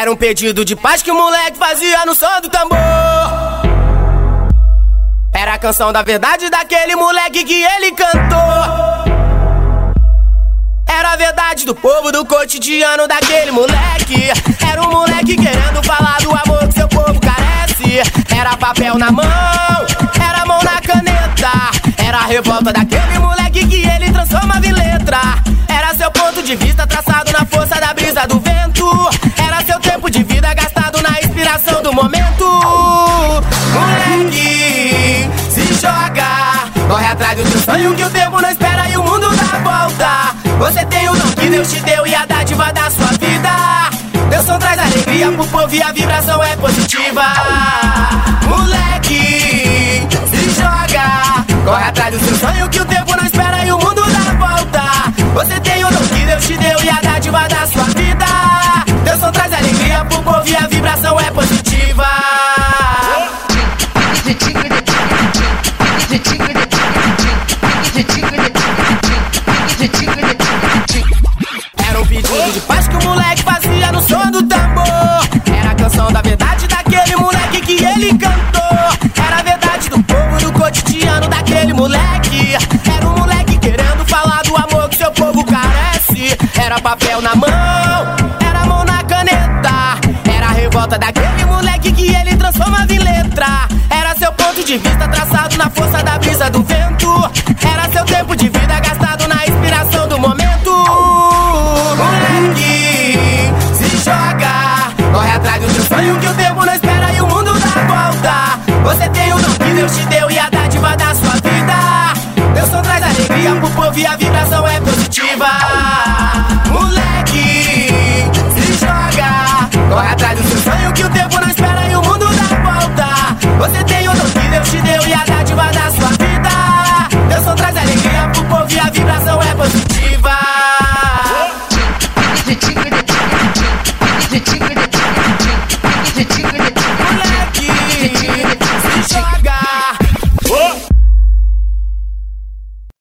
Era um pedido de paz que o moleque fazia no som do tambor. Era a canção da verdade daquele moleque que ele cantou. Era a verdade do povo, do cotidiano daquele moleque. Era um moleque querendo falar do amor que seu povo carece. Era papel na mão, era mão na caneta. Era a revolta daquele moleque que ele transformava em letra. Era seu ponto de vista traçado na força da brisa do vento. Era seu tempo de vida gastado na inspiração do momento. Moleque, se joga, corre atrás do seu sonho que o tempo não espera e o mundo dá volta. Você tem o dom que Deus te deu e a dádiva da sua vida. Teu som traz alegria pro povo e a vibração é positiva. Moleque, se joga, corre atrás do seu sonho que o tempo não espera e o mundo dá volta. Você tem o dom que Deus te deu e a dádiva da sua vida. Teu som traz alegria pro povo e a vibração é positiva. Era um pedido de paz que o moleque fazia no som do tambor. Era a canção da verdade daquele moleque que ele cantou. Era a verdade do povo, do cotidiano daquele moleque. Era um moleque querendo falar do amor que seu povo carece. Era papel na mão, era mão na caneta. Era a revolta daquele moleque que ele transformava em letra. Era seu ponto de vista traçado na força da brisa do vento. Era seu tempo de vida gastado na inspiração do momento. Moleque, se joga, corre atrás do seu sonho que o tempo não espera e o mundo dá volta. Você tem o dom que Deus te deu e a dádiva da sua vida. Teu som traz alegria pro povo e a vibração é positiva. Moleque, se joga, corre atrás do